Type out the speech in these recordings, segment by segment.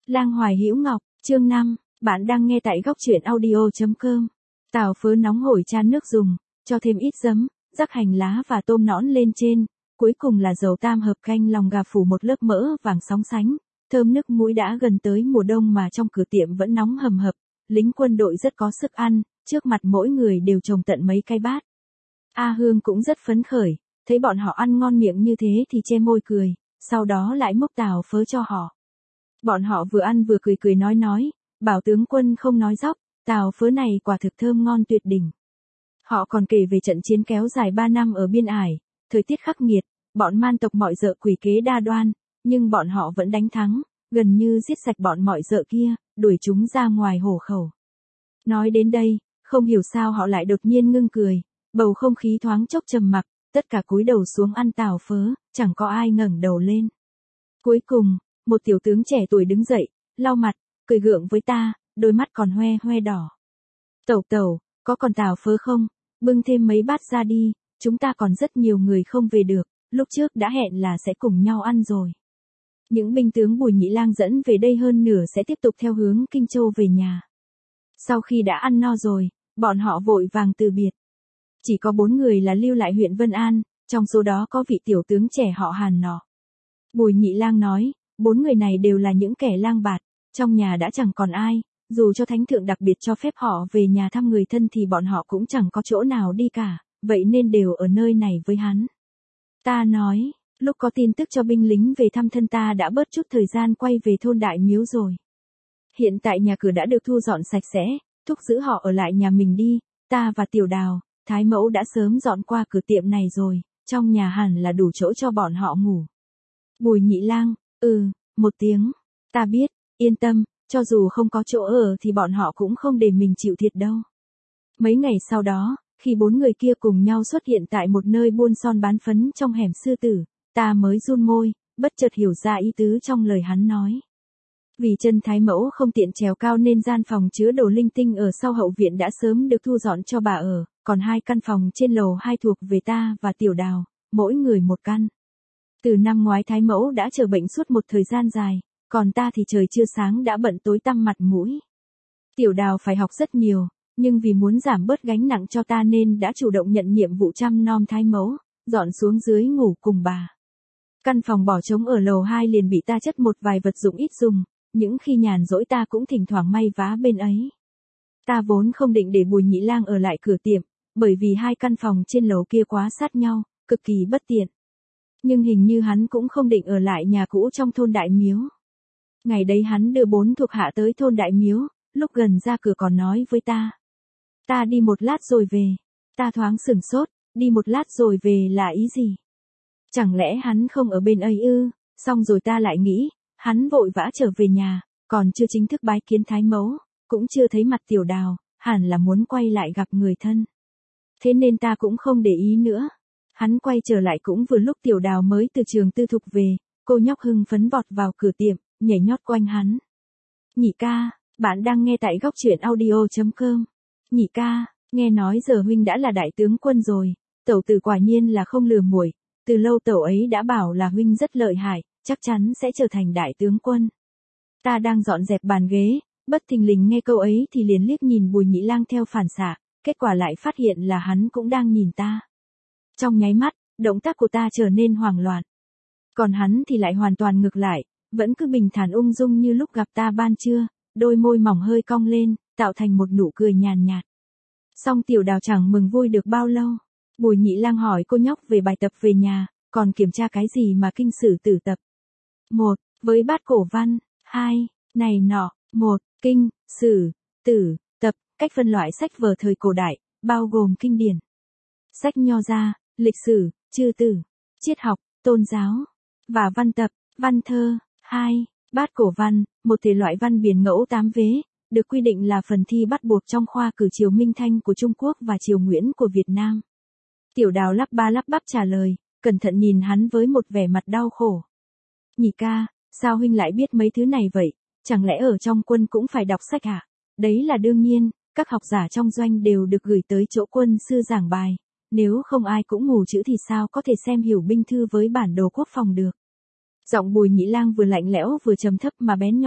Lang Hoài Hữu Ngọc, chương 5, bạn đang nghe tại góc truyện audio.com. Tàu phớ nóng hổi chan nước dùng, cho thêm ít giấm, rắc hành lá và tôm nõn lên trên, cuối cùng là dầu tam hợp canh lòng gà phủ một lớp mỡ vàng sóng sánh, thơm nức mũi. Đã gần tới mùa đông mà trong cửa tiệm vẫn nóng hầm hập, lính quân đội rất có sức ăn, trước mặt mỗi người đều trồng tận mấy cái bát. A Hương cũng rất phấn khởi, thấy bọn họ ăn ngon miệng như thế thì che môi cười, sau đó lại múc tàu phớ cho họ. Bọn họ vừa ăn vừa cười cười nói, bảo tướng quân không nói dóc, tàu phớ này quả thực thơm ngon tuyệt đỉnh. Họ còn kể về trận chiến kéo dài 3 năm ở biên ải, thời tiết khắc nghiệt, bọn man tộc mọi dợ quỷ kế đa đoan, nhưng bọn họ vẫn đánh thắng, gần như giết sạch bọn mọi dợ kia, đuổi chúng ra ngoài hổ khẩu. Nói đến đây, không hiểu sao họ lại đột nhiên ngưng cười, bầu không khí thoáng chốc trầm mặc, tất cả cúi đầu xuống ăn tàu phớ, chẳng có ai ngẩng đầu lên. Cuối cùng, một tiểu tướng trẻ tuổi đứng dậy, lau mặt, cười gượng với ta, đôi mắt còn hoe hoe đỏ. Tẩu, có còn tàu phớ không? Bưng thêm mấy bát ra đi, chúng ta còn rất nhiều người không về được, lúc trước đã hẹn là sẽ cùng nhau ăn rồi. Những binh tướng Bùi Nhị Lang dẫn về đây hơn nửa sẽ tiếp tục theo hướng Kinh Châu về nhà. Sau khi đã ăn no rồi, bọn họ vội vàng từ biệt. Chỉ có 4 người là lưu lại huyện Vân An, trong số đó có vị tiểu tướng trẻ họ Hàn nọ. Bùi Nhị Lang nói, 4 người này đều là những kẻ lang bạt, trong nhà đã chẳng còn ai, dù cho thánh thượng đặc biệt cho phép họ về nhà thăm người thân thì bọn họ cũng chẳng có chỗ nào đi cả, vậy nên đều ở nơi này với hắn. Ta nói, lúc có tin tức cho binh lính về thăm thân ta đã bớt chút thời gian quay về thôn Đại Miếu rồi. Hiện tại nhà cửa đã được thu dọn sạch sẽ, thúc giữ họ ở lại nhà mình đi, ta và Tiểu Đào, Thái Mẫu đã sớm dọn qua cửa tiệm này rồi, trong nhà hẳn là đủ chỗ cho bọn họ ngủ. Bùi Nhị Lang, một tiếng, ta biết, yên tâm, cho dù không có chỗ ở thì bọn họ cũng không để mình chịu thiệt đâu. Mấy ngày sau đó, khi 4 người kia cùng nhau xuất hiện tại một nơi buôn son bán phấn trong hẻm Sư Tử, ta mới run môi, bất chợt hiểu ra ý tứ trong lời hắn nói. Vì chân Thái Mẫu không tiện trèo cao nên gian phòng chứa đồ linh tinh ở sau hậu viện đã sớm được thu dọn cho bà ở, còn 2 căn phòng trên lầu 2 thuộc về ta và Tiểu Đào, mỗi người một căn. Từ năm ngoái Thái Mẫu đã chờ bệnh suốt một thời gian dài, còn ta thì trời chưa sáng đã bận tối tăm mặt mũi. Tiểu Đào phải học rất nhiều, nhưng vì muốn giảm bớt gánh nặng cho ta nên đã chủ động nhận nhiệm vụ chăm nom Thái Mẫu, dọn xuống dưới ngủ cùng bà. Căn phòng bỏ trống ở lầu 2 liền bị ta chất một vài vật dụng ít dùng, những khi nhàn rỗi ta cũng thỉnh thoảng may vá bên ấy. Ta vốn không định để Bùi Nhị Lang ở lại cửa tiệm, bởi vì 2 căn phòng trên lầu kia quá sát nhau, cực kỳ bất tiện. Nhưng hình như hắn cũng không định ở lại nhà cũ trong thôn Đại Miếu. Ngày đấy hắn đưa 4 thuộc hạ tới thôn Đại Miếu, lúc gần ra cửa còn nói với ta. Ta đi một lát rồi về. Ta thoáng sửng sốt, đi một lát rồi về là ý gì? Chẳng lẽ hắn không ở bên ấy ư? Xong rồi ta lại nghĩ, hắn vội vã trở về nhà, còn chưa chính thức bái kiến Thái Mẫu, cũng chưa thấy mặt Tiểu Đào, hẳn là muốn quay lại gặp người thân. Thế nên ta cũng không để ý nữa. Hắn quay trở lại cũng vừa lúc Tiểu Đào mới từ trường tư thục về, cô nhóc hưng phấn vọt vào cửa tiệm, nhảy nhót quanh hắn. Nhị ca, bạn đang nghe tại góc truyện audio.com. Nhị ca, nghe nói giờ huynh đã là đại tướng quân rồi, tẩu tử quả nhiên là không lừa muội, từ lâu tẩu ấy đã bảo là huynh rất lợi hại, chắc chắn sẽ trở thành đại tướng quân. Ta đang dọn dẹp bàn ghế, bất thình lình nghe câu ấy thì liền liếc nhìn Bùi Nhị Lang theo phản xạ, kết quả lại phát hiện là hắn cũng đang nhìn ta. Trong nháy mắt, động tác của ta trở nên hoảng loạn. Còn hắn thì lại hoàn toàn ngược lại, vẫn cứ bình thản ung dung như lúc gặp ta ban trưa, đôi môi mỏng hơi cong lên, tạo thành một nụ cười nhàn nhạt. Song Tiểu Đào chẳng mừng vui được bao lâu. Bùi Nhị Lang hỏi cô nhóc về bài tập về nhà, còn kiểm tra cái gì mà kinh sử tử tập. 1. Với bát cổ văn. 2. Này nọ. 1. Kinh, sử, tử, tập, cách phân loại sách vở thời cổ đại, bao gồm kinh điển, sách nho gia, lịch sử, chư tử, triết học, tôn giáo, và văn tập, văn thơ. 2. Bát cổ văn, một thể loại văn biển ngẫu 8 vế, được quy định là phần thi bắt buộc trong khoa cử triều Minh Thanh của Trung Quốc và triều Nguyễn của Việt Nam. Tiểu Đào lắp ba lắp bắp trả lời, cẩn thận nhìn hắn với một vẻ mặt đau khổ. Nhị ca, sao huynh lại biết mấy thứ này vậy? Chẳng lẽ ở trong quân cũng phải đọc sách hả? Đấy là đương nhiên, các học giả trong doanh đều được gửi tới chỗ quân sư giảng bài. Nếu không ai cũng mù chữ thì sao có thể xem hiểu binh thư với bản đồ quốc phòng được. Giọng Bùi Nhị Lang vừa lạnh lẽo vừa trầm thấp mà bén nhọn,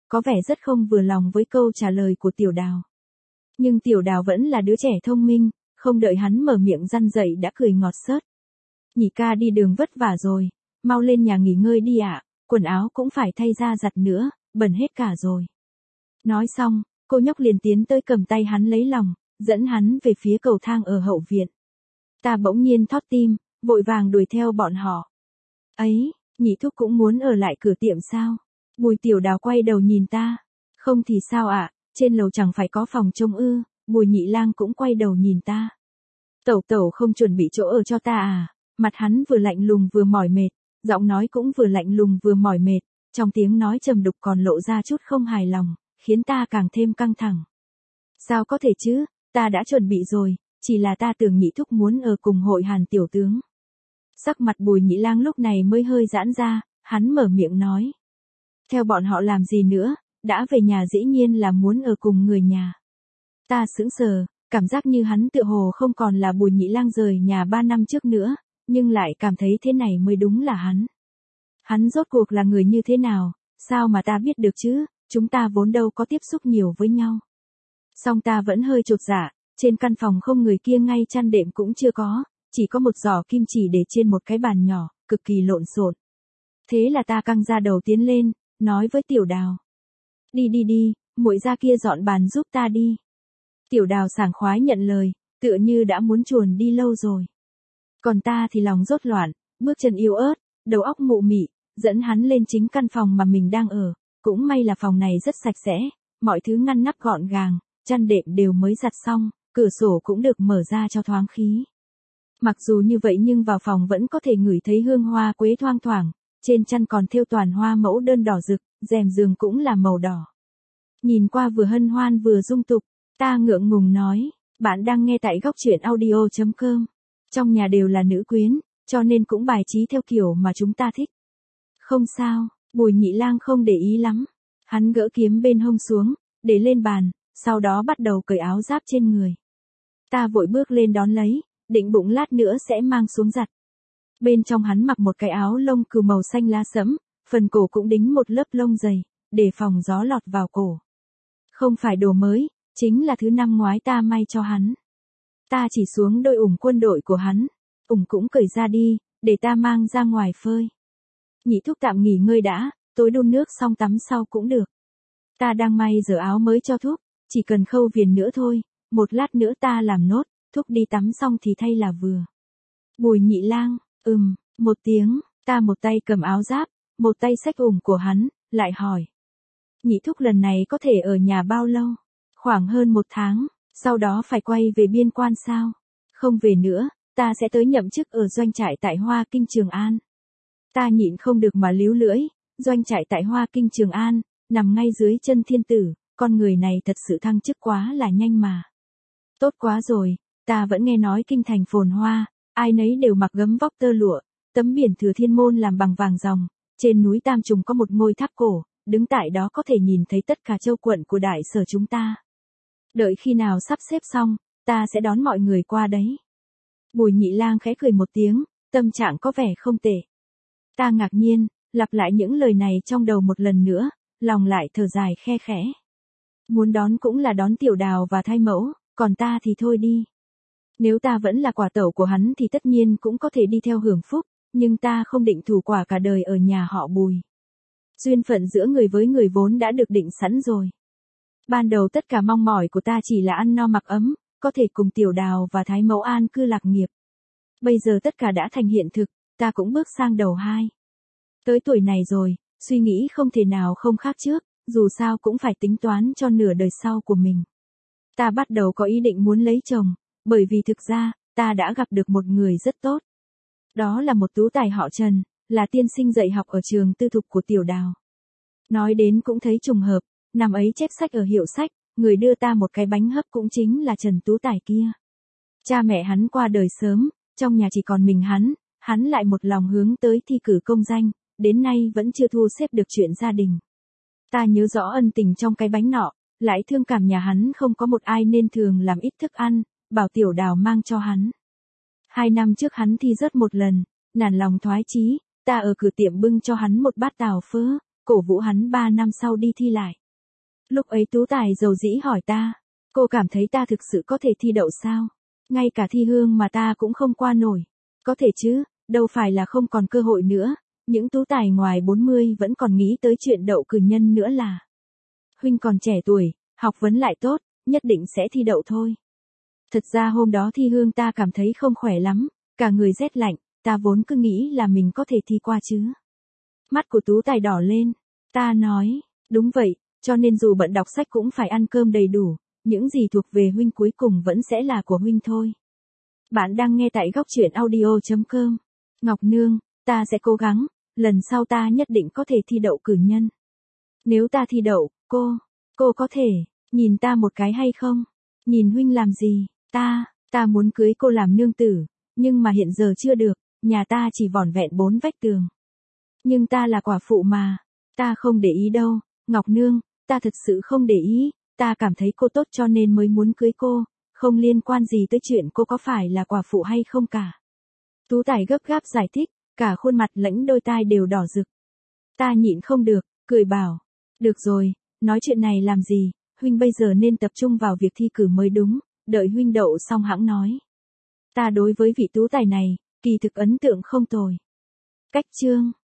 có vẻ rất không vừa lòng với câu trả lời của Tiểu Đào. Nhưng Tiểu Đào vẫn là đứa trẻ thông minh, không đợi hắn mở miệng răn dậy đã cười ngọt xớt. Nhị ca đi đường vất vả rồi, mau lên nhà nghỉ ngơi đi ạ, quần áo cũng phải thay ra giặt nữa, bẩn hết cả rồi. Nói xong, cô nhóc liền tiến tới cầm tay hắn lấy lòng, dẫn hắn về phía cầu thang ở hậu viện. Ta bỗng nhiên thót tim, vội vàng đuổi theo bọn họ. Ấy, nhị thúc cũng muốn ở lại cửa tiệm sao? Bùi Tiểu Đào quay đầu nhìn ta. Không thì sao ạ, trên lầu chẳng phải có phòng trông ư? Bùi Nhị Lang cũng quay đầu nhìn ta. Tẩu tẩu không chuẩn bị chỗ ở cho ta à? Mặt hắn vừa lạnh lùng vừa mỏi mệt, giọng nói cũng vừa lạnh lùng vừa mỏi mệt, trong tiếng nói trầm đục còn lộ ra chút không hài lòng, khiến ta càng thêm căng thẳng. Sao có thể chứ, ta đã chuẩn bị rồi, chỉ là ta tưởng nhị thúc muốn ở cùng hội Hàn tiểu tướng. Sắc mặt Bùi Nhị Lang lúc này mới hơi giãn ra, hắn mở miệng nói. Theo bọn họ làm gì nữa, đã về nhà dĩ nhiên là muốn ở cùng người nhà. Ta sững sờ, cảm giác như hắn tựa hồ không còn là Bùi Nhị Lang rời nhà 3 năm trước nữa, nhưng lại cảm thấy thế này mới đúng là hắn. Hắn rốt cuộc là người như thế nào, sao mà ta biết được chứ, chúng ta vốn đâu có tiếp xúc nhiều với nhau. Song ta vẫn hơi chột dạ, trên căn phòng không người kia ngay chăn đệm cũng chưa có, chỉ có một giỏ kim chỉ để trên một cái bàn nhỏ, cực kỳ lộn xộn. Thế là ta căng ra đầu tiến lên, nói với Tiểu Đào. Đi, muội ra kia dọn bàn giúp ta đi. Tiểu Đào sảng khoái nhận lời, tựa như đã muốn chuồn đi lâu rồi. Còn ta thì lòng rốt loạn, bước chân yếu ớt, đầu óc mụ mị, dẫn hắn lên chính căn phòng mà mình đang ở. Cũng may là phòng này rất sạch sẽ, mọi thứ ngăn nắp gọn gàng, chăn đệm đều mới giặt xong, cửa sổ cũng được mở ra cho thoáng khí. Mặc dù như vậy nhưng vào phòng vẫn có thể ngửi thấy hương hoa quế thoang thoảng, trên chăn còn thêu toàn hoa mẫu đơn đỏ rực, rèm giường cũng là màu đỏ. Nhìn qua vừa hân hoan vừa dung tục, ta ngượng ngùng nói, bạn đang nghe tại góc truyện audio.com. Trong nhà đều là nữ quyến, cho nên cũng bài trí theo kiểu mà chúng ta thích. Không sao, Bùi Nhị Lang không để ý lắm. Hắn gỡ kiếm bên hông xuống, để lên bàn, sau đó bắt đầu cởi áo giáp trên người. Ta vội bước lên đón lấy, định bụng lát nữa sẽ mang xuống giặt. Bên trong hắn mặc một cái áo lông cừu màu xanh lá sẫm, phần cổ cũng đính một lớp lông dày, để phòng gió lọt vào cổ. Không phải đồ mới, chính là thứ năm ngoái ta may cho hắn. Ta chỉ xuống đôi ủng quân đội của hắn, ủng cũng cởi ra đi, để ta mang ra ngoài phơi. Nhị thúc tạm nghỉ ngơi đã, tối đun nước xong tắm sau cũng được. Ta đang may giờ áo mới cho thúc, chỉ cần khâu viền nữa thôi, một lát nữa ta làm nốt, thúc đi tắm xong thì thay là vừa. Bùi Nhị Lang, một tiếng, ta một tay cầm áo giáp, một tay xách ủng của hắn, lại hỏi. Nhị thúc lần này có thể ở nhà bao lâu? Khoảng hơn 1 tháng, sau đó phải quay về biên quan sao? Không về nữa, ta sẽ tới nhậm chức ở doanh trại tại Hoa Kinh Trường An. Ta nhịn không được mà líu lưỡi, doanh trại tại Hoa Kinh Trường An, nằm ngay dưới chân thiên tử, con người này thật sự thăng chức quá là nhanh mà. Tốt quá rồi, ta vẫn nghe nói kinh thành phồn hoa, ai nấy đều mặc gấm vóc tơ lụa, tấm biển Thừa Thiên Môn làm bằng vàng ròng, trên núi Tam Trùng có một ngôi tháp cổ, đứng tại đó có thể nhìn thấy tất cả châu quận của đại sở chúng ta. Đợi khi nào sắp xếp xong, ta sẽ đón mọi người qua đấy. Bùi Nhị Lang khẽ cười một tiếng, tâm trạng có vẻ không tệ. Ta ngạc nhiên, lặp lại những lời này trong đầu một lần nữa, lòng lại thở dài khe khẽ. Muốn đón cũng là đón Tiểu Đào và thai mẫu, còn ta thì thôi đi. Nếu ta vẫn là quả tẩu của hắn thì tất nhiên cũng có thể đi theo hưởng phúc, nhưng ta không định thủ quả cả đời ở nhà họ Bùi. Duyên phận giữa người với người vốn đã được định sẵn rồi. Ban đầu tất cả mong mỏi của ta chỉ là ăn no mặc ấm, có thể cùng Tiểu Đào và thái mẫu an cư lạc nghiệp. Bây giờ tất cả đã thành hiện thực, ta cũng bước sang đầu 2. Tới tuổi này rồi, suy nghĩ không thể nào không khác trước, dù sao cũng phải tính toán cho nửa đời sau của mình. Ta bắt đầu có ý định muốn lấy chồng, bởi vì thực ra, ta đã gặp được một người rất tốt. Đó là một tú tài họ Trần, là tiên sinh dạy học ở trường tư thục của Tiểu Đào. Nói đến cũng thấy trùng hợp, năm ấy chép sách ở hiệu sách, người đưa ta một cái bánh hấp cũng chính là Trần tú tài kia. Cha mẹ hắn qua đời sớm, trong nhà chỉ còn mình hắn lại một lòng hướng tới thi cử công danh, đến nay vẫn chưa thu xếp được chuyện gia đình. Ta nhớ rõ ân tình trong cái bánh nọ, lại thương cảm nhà hắn không có một ai nên thường làm ít thức ăn, bảo Tiểu Đào mang cho hắn. 2 năm trước hắn thi rớt một lần, nản lòng thoái chí, ta ở cửa tiệm bưng cho hắn một bát tàu phớ, cổ vũ hắn 3 năm sau đi thi lại. Lúc ấy Tú Tài dầu dĩ hỏi ta, cô cảm thấy ta thực sự có thể thi đậu sao? Ngay cả thi hương mà ta cũng không qua nổi. Có thể chứ, đâu phải là không còn cơ hội nữa, những Tú Tài ngoài 40 vẫn còn nghĩ tới chuyện đậu cử nhân nữa là. Huynh còn trẻ tuổi, học vấn lại tốt, nhất định sẽ thi đậu thôi. Thật ra hôm đó thi hương ta cảm thấy không khỏe lắm, cả người rét lạnh, ta vốn cứ nghĩ là mình có thể thi qua chứ. Mắt của Tú Tài đỏ lên, ta nói, đúng vậy, cho nên dù bận đọc sách cũng phải ăn cơm đầy đủ, những gì thuộc về huynh cuối cùng vẫn sẽ là của huynh thôi. Bạn đang nghe tại góc truyện audio.com. Ngọc Nương, ta sẽ cố gắng, lần sau ta nhất định có thể thi đậu cử nhân. Nếu ta thi đậu, cô có thể, nhìn ta một cái hay không? Nhìn huynh làm gì? Ta muốn cưới cô làm nương tử, nhưng mà hiện giờ chưa được, nhà ta chỉ vỏn vẹn 4 vách tường. Nhưng ta là quả phụ mà, ta không để ý đâu, Ngọc Nương, ta thật sự không để ý, ta cảm thấy cô tốt cho nên mới muốn cưới cô, không liên quan gì tới chuyện cô có phải là quả phụ hay không cả. Tú Tài gấp gáp giải thích, cả khuôn mặt lẫn đôi tai đều đỏ rực. Ta nhịn không được, cười bảo, được rồi, nói chuyện này làm gì, huynh bây giờ nên tập trung vào việc thi cử mới đúng, đợi huynh đậu xong hẵng nói. Ta đối với vị Tú Tài này, kỳ thực ấn tượng không tồi. Cách chương